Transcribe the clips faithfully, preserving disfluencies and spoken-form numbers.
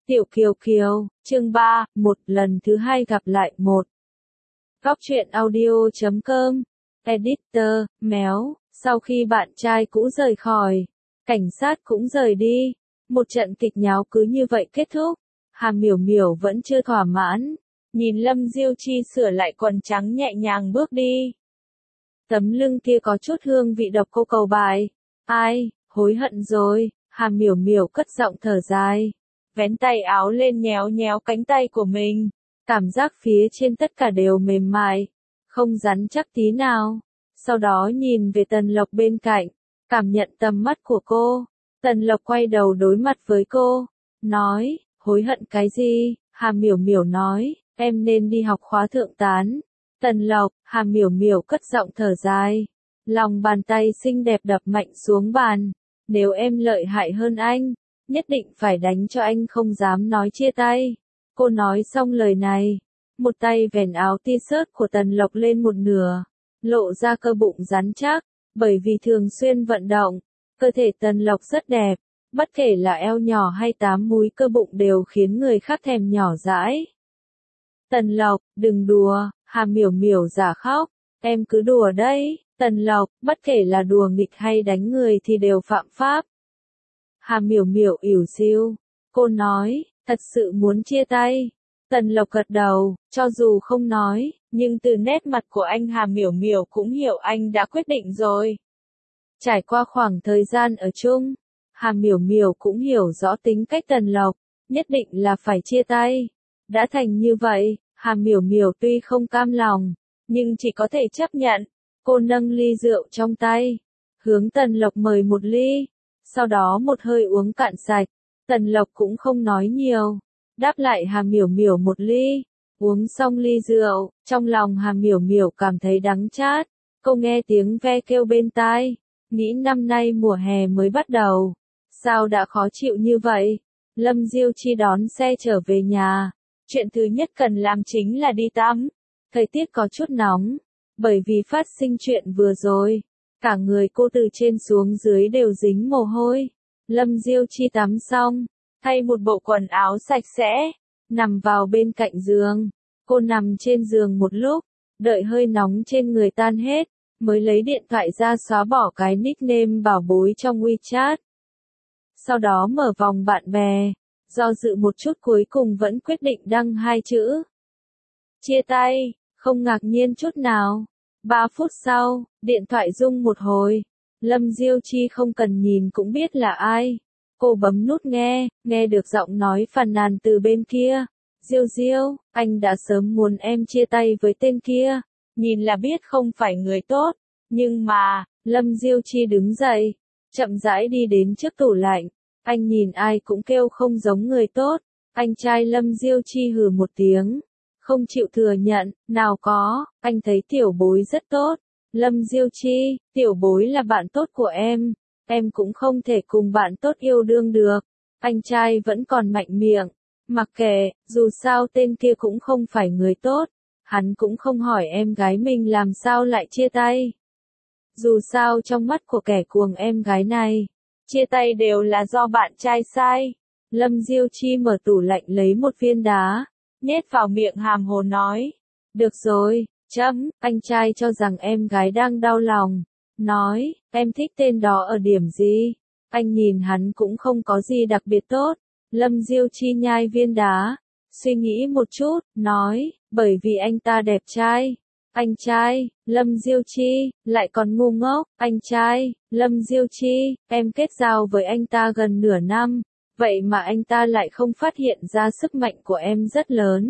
Tiểu Kiều Kiều, chương ba, một lần thứ hai gặp lại một. Góc truyện audio chấm com, Editor, Méo, sau khi bạn trai cũ rời khỏi, cảnh sát cũng rời đi, một trận kịch nháo cứ như vậy kết thúc, Hà Miểu Miểu vẫn chưa thỏa mãn, nhìn Lâm Diêu Chi sửa lại quần trắng nhẹ nhàng bước đi. Tấm lưng kia có chút hương vị độc cô cầu bài, ai, hối hận rồi, Hà Miểu Miểu cất giọng thở dài. Vén tay áo lên nhéo nhéo cánh tay của mình, cảm giác phía trên tất cả đều mềm mại, không rắn chắc tí nào. Sau đó nhìn về Tần Lộc bên cạnh, cảm nhận tầm mắt của cô. Tần Lộc quay đầu đối mặt với cô, nói, hối hận cái gì? Hà Miểu Miểu nói, em nên đi học khóa thượng tán. Tần Lộc, Hà Miểu Miểu cất giọng thở dài, lòng bàn tay xinh đẹp đập mạnh xuống bàn. Nếu em lợi hại hơn anh, nhất định phải đánh cho anh không dám nói chia tay. Cô nói xong lời này, một tay vén áo t-shirt của Tần Lộc lên một nửa, lộ ra cơ bụng rắn chắc, bởi vì thường xuyên vận động, cơ thể Tần Lộc rất đẹp, bất kể là eo nhỏ hay tám múi cơ bụng đều khiến người khác thèm nhỏ dãi. Tần Lộc, đừng đùa, Hà Miểu Miểu giả khóc, em cứ đùa đấy, Tần Lộc, bất kể là đùa nghịch hay đánh người thì đều phạm pháp. Hà Miểu Miểu ỉu xìu, cô nói, thật sự muốn chia tay. Tần Lộc gật đầu, cho dù không nói, nhưng từ nét mặt của anh Hà Miểu Miểu cũng hiểu anh đã quyết định rồi. Trải qua khoảng thời gian ở chung, Hà Miểu Miểu cũng hiểu rõ tính cách Tần Lộc, nhất định là phải chia tay. Đã thành như vậy, Hà Miểu Miểu tuy không cam lòng, nhưng chỉ có thể chấp nhận. Cô nâng ly rượu trong tay, hướng Tần Lộc mời một ly. Sau đó một hơi uống cạn sạch, Tần Lộc cũng không nói nhiều, đáp lại Hà Miểu Miểu một ly, uống xong ly rượu, trong lòng Hà Miểu Miểu cảm thấy đắng chát, cô nghe tiếng ve kêu bên tai, nghĩ năm nay mùa hè mới bắt đầu, sao đã khó chịu như vậy. Lâm Diêu Chi đón xe trở về nhà, chuyện thứ nhất cần làm chính là đi tắm, thời tiết có chút nóng, bởi vì phát sinh chuyện vừa rồi. Cả người cô từ trên xuống dưới đều dính mồ hôi. Lâm Diêu Chi tắm xong, thay một bộ quần áo sạch sẽ, nằm vào bên cạnh giường. Cô nằm trên giường một lúc, đợi hơi nóng trên người tan hết, mới lấy điện thoại ra xóa bỏ cái nickname bảo bối trong WeChat. Sau đó mở vòng bạn bè, do dự một chút cuối cùng vẫn quyết định đăng hai chữ. Chia tay, không ngạc nhiên chút nào. Ba phút sau, điện thoại rung một hồi. Lâm Diêu Chi không cần nhìn cũng biết là ai. Cô bấm nút nghe, nghe được giọng nói phàn nàn từ bên kia. Diêu Diêu, anh đã sớm muốn em chia tay với tên kia. Nhìn là biết không phải người tốt. Nhưng mà, Lâm Diêu Chi đứng dậy, chậm rãi đi đến trước tủ lạnh. Anh nhìn ai cũng kêu không giống người tốt. Anh trai Lâm Diêu Chi hừ một tiếng. Không chịu thừa nhận, nào có, anh thấy tiểu bối rất tốt. Lâm Diêu Chi, tiểu bối là bạn tốt của em, em cũng không thể cùng bạn tốt yêu đương được. Anh trai vẫn còn mạnh miệng, mặc kệ, dù sao tên kia cũng không phải người tốt, hắn cũng không hỏi em gái mình làm sao lại chia tay. Dù sao trong mắt của kẻ cuồng em gái này, chia tay đều là do bạn trai sai. Lâm Diêu Chi mở tủ lạnh lấy một viên đá, nhét vào miệng hàm hồ nói. Được rồi, chấm, anh trai cho rằng em gái đang đau lòng. Nói, em thích tên đó ở điểm gì? Anh nhìn hắn cũng không có gì đặc biệt tốt. Lâm Diêu Chi nhai viên đá, suy nghĩ một chút, nói, bởi vì anh ta đẹp trai. Anh trai, Lâm Diêu Chi, lại còn ngu ngốc. Anh trai, Lâm Diêu Chi, em kết giao với anh ta gần nửa năm. Vậy mà anh ta lại không phát hiện ra sức mạnh của em rất lớn.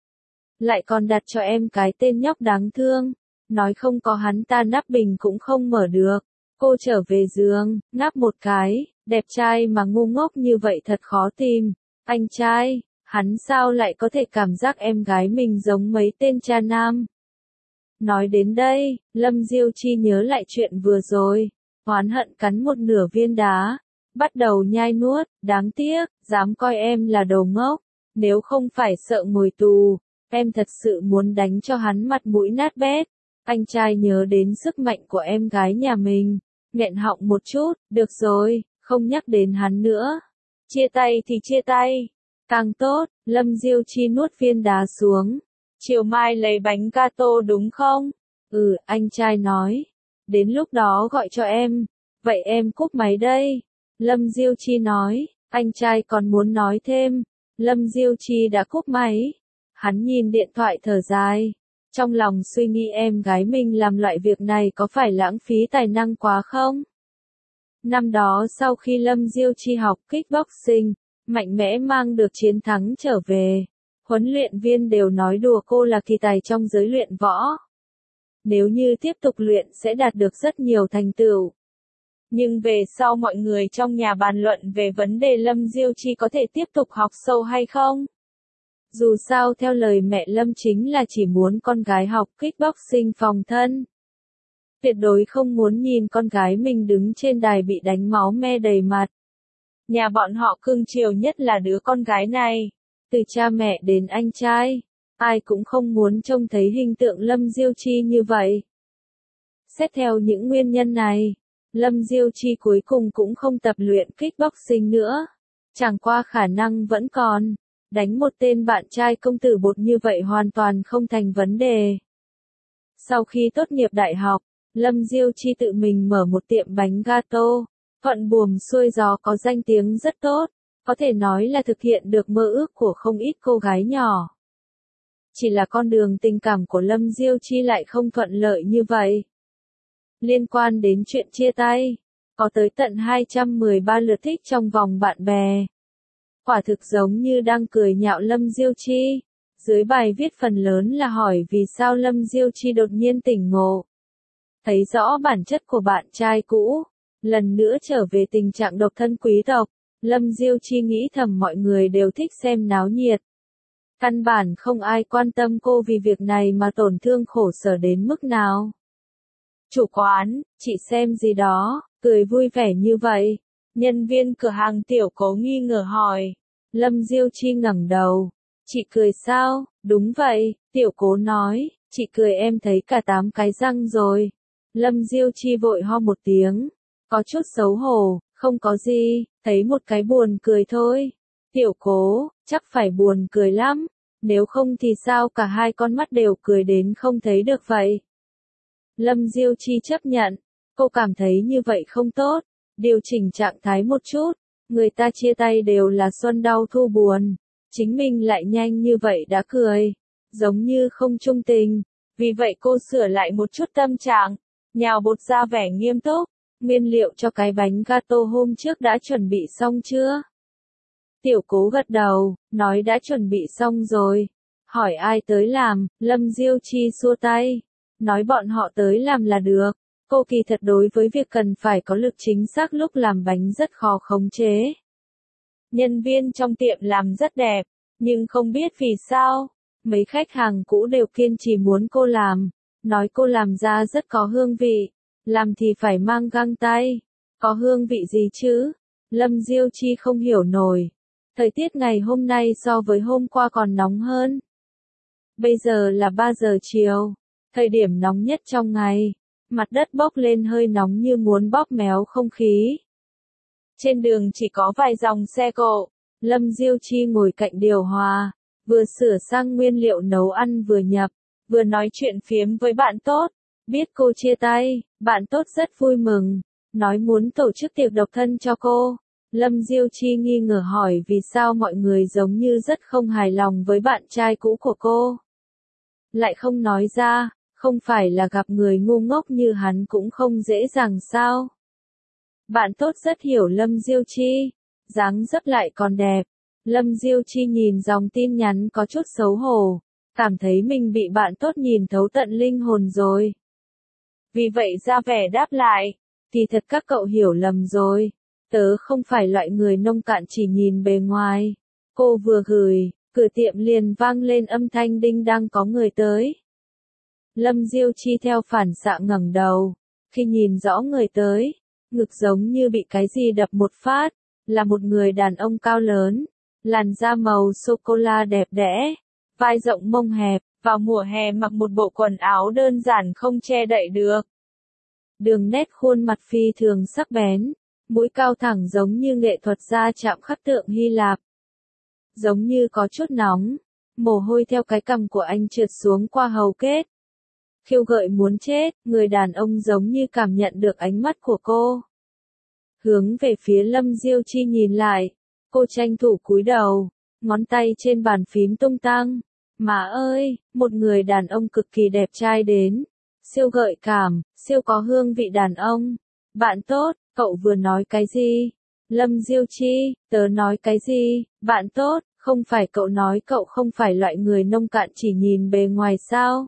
Lại còn đặt cho em cái tên nhóc đáng thương. Nói không có hắn ta nắp bình cũng không mở được. Cô trở về giường, ngáp một cái. Đẹp trai mà ngu ngốc như vậy thật khó tìm. Anh trai, hắn sao lại có thể cảm giác em gái mình giống mấy tên cha nam. Nói đến đây, Lâm Diêu Chi nhớ lại chuyện vừa rồi. Oán hận cắn một nửa viên đá. Bắt đầu nhai nuốt, đáng tiếc, dám coi em là đồ ngốc. Nếu không phải sợ ngồi tù, em thật sự muốn đánh cho hắn mặt mũi nát bét. Anh trai nhớ đến sức mạnh của em gái nhà mình, nghẹn họng một chút, được rồi, không nhắc đến hắn nữa. Chia tay thì chia tay, Càng tốt, Lâm Diêu Chi nuốt viên đá xuống. Chiều mai lấy bánh gato đúng không? Ừ, anh trai nói. Đến lúc đó gọi cho em. Vậy em cúp máy đây. Lâm Diêu Chi nói, anh trai còn muốn nói thêm. Lâm Diêu Chi đã cúp máy. Hắn nhìn điện thoại thở dài. Trong lòng suy nghĩ em gái mình làm loại việc này có phải lãng phí tài năng quá không? Năm đó sau khi Lâm Diêu Chi học kickboxing, mạnh mẽ mang được chiến thắng trở về, huấn luyện viên đều nói đùa cô là kỳ tài trong giới luyện võ. Nếu như tiếp tục luyện sẽ đạt được rất nhiều thành tựu. Nhưng về sau mọi người trong nhà bàn luận về vấn đề Lâm Diêu Chi có thể tiếp tục học sâu hay không. Dù sao theo lời mẹ Lâm chính là chỉ muốn con gái học kickboxing phòng thân. Tuyệt đối không muốn nhìn con gái mình đứng trên đài bị đánh máu me đầy mặt. Nhà bọn họ cưng chiều nhất là đứa con gái này. Từ cha mẹ đến anh trai, ai cũng không muốn trông thấy hình tượng Lâm Diêu Chi như vậy. Xét theo những nguyên nhân này, Lâm Diêu Chi cuối cùng cũng không tập luyện kickboxing nữa. Chẳng qua khả năng vẫn còn, đánh một tên bạn trai công tử bột như vậy hoàn toàn không thành vấn đề. Sau khi tốt nghiệp đại học, Lâm Diêu Chi tự mình mở một tiệm bánh gato, thuận buồm xuôi gió có danh tiếng rất tốt, có thể nói là thực hiện được mơ ước của không ít cô gái nhỏ. Chỉ là con đường tình cảm của Lâm Diêu Chi lại không thuận lợi như vậy. Liên quan đến chuyện chia tay, có tới tận hai trăm mười ba lượt thích trong vòng bạn bè. Quả thực giống như đang cười nhạo Lâm Diêu Chi. Dưới bài viết phần lớn là hỏi vì sao Lâm Diêu Chi đột nhiên tỉnh ngộ. Thấy rõ bản chất của bạn trai cũ, lần nữa trở về tình trạng độc thân quý tộc, Lâm Diêu Chi nghĩ thầm mọi người đều thích xem náo nhiệt. Căn bản không ai quan tâm cô vì việc này mà tổn thương khổ sở đến mức nào. Chủ quán, chị xem gì đó, cười vui vẻ như vậy. Nhân viên cửa hàng Tiểu Cố nghi ngờ hỏi. Lâm Diêu Chi ngẩng đầu. Chị cười sao? Đúng vậy, Tiểu Cố nói, chị cười em thấy cả tám cái răng rồi. Lâm Diêu Chi vội ho một tiếng. Có chút xấu hổ, không có gì, thấy một cái buồn cười thôi. Tiểu Cố, chắc phải buồn cười lắm. Nếu không thì sao cả hai con mắt đều cười đến không thấy được vậy? Lâm Diêu Chi chấp nhận, cô cảm thấy như vậy không tốt, điều chỉnh trạng thái một chút, người ta chia tay đều là xuân đau thu buồn, chính mình lại nhanh như vậy đã cười, giống như không trung tình, vì vậy cô sửa lại một chút tâm trạng, nhào bột ra vẻ nghiêm túc, nguyên liệu cho cái bánh gato hôm trước đã chuẩn bị xong chưa? Tiểu Cố gật đầu, nói đã chuẩn bị xong rồi, hỏi ai tới làm, Lâm Diêu Chi xua tay. Nói bọn họ tới làm là được, cô kỳ thật đối với việc cần phải có lực chính xác lúc làm bánh rất khó khống chế. Nhân viên trong tiệm làm rất đẹp, nhưng không biết vì sao, mấy khách hàng cũ đều kiên trì muốn cô làm, nói cô làm ra rất có hương vị, làm thì phải mang găng tay, có hương vị gì chứ? Lâm Diêu Chi không hiểu nổi, thời tiết ngày hôm nay so với hôm qua còn nóng hơn. Bây giờ là ba giờ chiều. Thời điểm nóng nhất trong ngày, mặt đất bốc lên hơi nóng như muốn bóp méo không khí. Trên đường chỉ có vài dòng xe cộ, Lâm Diêu Chi ngồi cạnh điều hòa, vừa sửa sang nguyên liệu nấu ăn vừa nhập, vừa nói chuyện phiếm với bạn tốt. Biết cô chia tay, bạn tốt rất vui mừng, nói muốn tổ chức tiệc độc thân cho cô. Lâm Diêu Chi nghi ngờ hỏi vì sao mọi người giống như rất không hài lòng với bạn trai cũ của cô. Lại không nói ra. Không phải là gặp người ngu ngốc như hắn cũng không dễ dàng sao? Bạn tốt rất hiểu Lâm Diêu Chi, dáng dấp lại còn đẹp. Lâm Diêu Chi nhìn dòng tin nhắn có chút xấu hổ, cảm thấy mình bị bạn tốt nhìn thấu tận linh hồn rồi. Vì vậy ra vẻ đáp lại, thì thật các cậu hiểu lầm rồi, tớ không phải loại người nông cạn chỉ nhìn bề ngoài. Cô vừa gửi, cửa tiệm liền vang lên âm thanh đinh đang có người tới. Lâm Diêu Chi theo phản xạ ngẩng đầu, khi nhìn rõ người tới, ngực giống như bị cái gì đập một phát, là một người đàn ông cao lớn, làn da màu sô-cô-la đẹp đẽ, vai rộng mông hẹp, vào mùa hè mặc một bộ quần áo đơn giản không che đậy được. Đường nét khuôn mặt phi thường sắc bén, mũi cao thẳng giống như nghệ thuật gia chạm khắc tượng Hy Lạp. giống như có chút nóng. Mồ hôi theo cái cằm của anh trượt xuống qua hầu kết. Khiêu gợi muốn chết, người đàn ông giống như cảm nhận được ánh mắt của cô. Hướng về phía Lâm Diêu Chi nhìn lại, cô tranh thủ cúi đầu, ngón tay trên bàn phím tung tăng. Má ơi, một người đàn ông cực kỳ đẹp trai đến, siêu gợi cảm, siêu có hương vị đàn ông. Bạn tốt, cậu vừa nói cái gì? Lâm Diêu Chi, tớ nói cái gì? Bạn tốt, không phải cậu nói cậu không phải loại người nông cạn chỉ nhìn bề ngoài sao?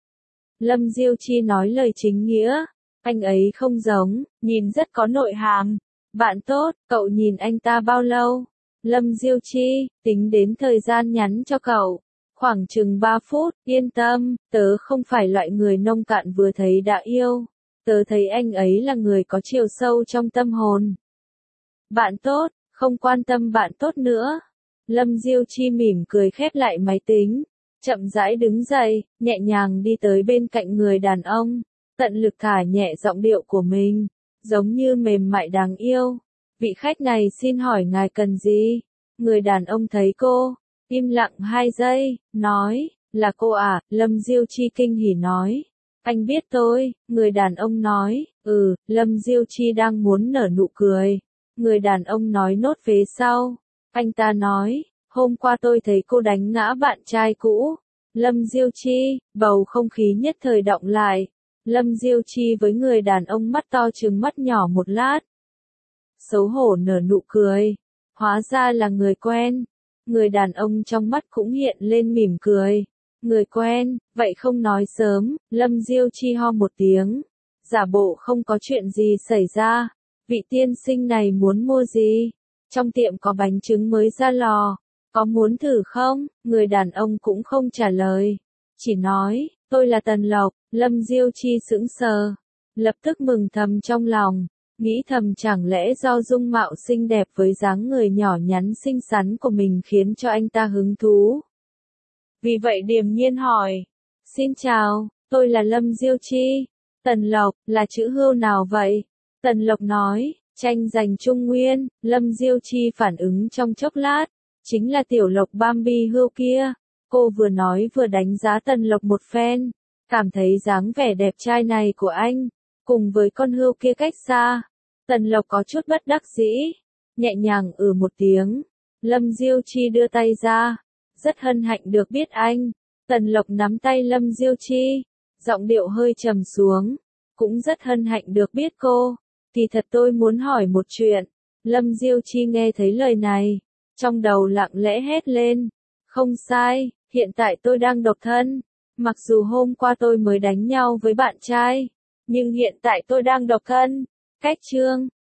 Lâm Diêu Chi nói lời chính nghĩa, anh ấy không giống, nhìn rất có nội hàm. Bạn tốt, cậu nhìn anh ta bao lâu? Lâm Diêu Chi, tính đến thời gian nhắn cho cậu. Khoảng chừng ba phút, yên tâm, tớ không phải loại người nông cạn vừa thấy đã yêu. Tớ thấy anh ấy là người có chiều sâu trong tâm hồn. Bạn tốt, không quan tâm bạn tốt nữa. Lâm Diêu Chi mỉm cười khép lại máy tính, chậm rãi đứng dậy, nhẹ nhàng đi tới bên cạnh người đàn ông, tận lực thả nhẹ giọng điệu của mình, giống như mềm mại đáng yêu. Vị khách này xin hỏi ngài cần gì? Người đàn ông thấy cô, im lặng hai giây, nói, là cô à? Lâm Diêu Chi kinh hỉ nói. Anh biết tôi, người đàn ông nói, ừ, Lâm Diêu Chi đang muốn nở nụ cười. Người đàn ông nói nốt phía sau. Anh ta nói, hôm qua tôi thấy cô đánh ngã bạn trai cũ. Lâm Diêu Chi, bầu không khí nhất thời động lại. Lâm Diêu Chi với người đàn ông mắt to trừng mắt nhỏ một lát. Xấu hổ nở nụ cười. Hóa ra là người quen. Người đàn ông trong mắt cũng hiện lên mỉm cười. Người quen, vậy không nói sớm. Lâm Diêu Chi ho một tiếng, giả bộ không có chuyện gì xảy ra. Vị tiên sinh này muốn mua gì? Trong tiệm có bánh trứng mới ra lò, có muốn thử không? Người đàn ông cũng không trả lời, chỉ nói, tôi là Tần Lộc. Lâm Diêu Chi sững sờ, lập tức mừng thầm trong lòng, nghĩ thầm chẳng lẽ do dung mạo xinh đẹp với dáng người nhỏ nhắn xinh xắn của mình khiến cho anh ta hứng thú. Vì vậy điềm nhiên hỏi, xin chào, tôi là Lâm Diêu Chi. Tần Lộc, là chữ hưu nào vậy? Tần Lộc nói, tranh giành Trung Nguyên. Lâm Diêu Chi phản ứng trong chốc lát, chính là tiểu Lộc Bambi hưu kia. Cô vừa nói vừa đánh giá Tần Lộc một phen, cảm thấy dáng vẻ đẹp trai này của anh, cùng với con hươu kia cách xa. Tần Lộc có chút bất đắc dĩ, nhẹ nhàng ừ một tiếng. Lâm Diêu Chi đưa tay ra, rất hân hạnh được biết anh. Tần Lộc nắm tay Lâm Diêu Chi, giọng điệu hơi trầm xuống, cũng rất hân hạnh được biết cô. Thì thật tôi muốn hỏi một chuyện. Lâm Diêu Chi nghe thấy lời này, trong đầu lặng lẽ hét lên. Không sai, hiện tại tôi đang độc thân. Mặc dù hôm qua tôi mới đánh nhau với bạn trai, nhưng hiện tại tôi đang độc thân. Cách chương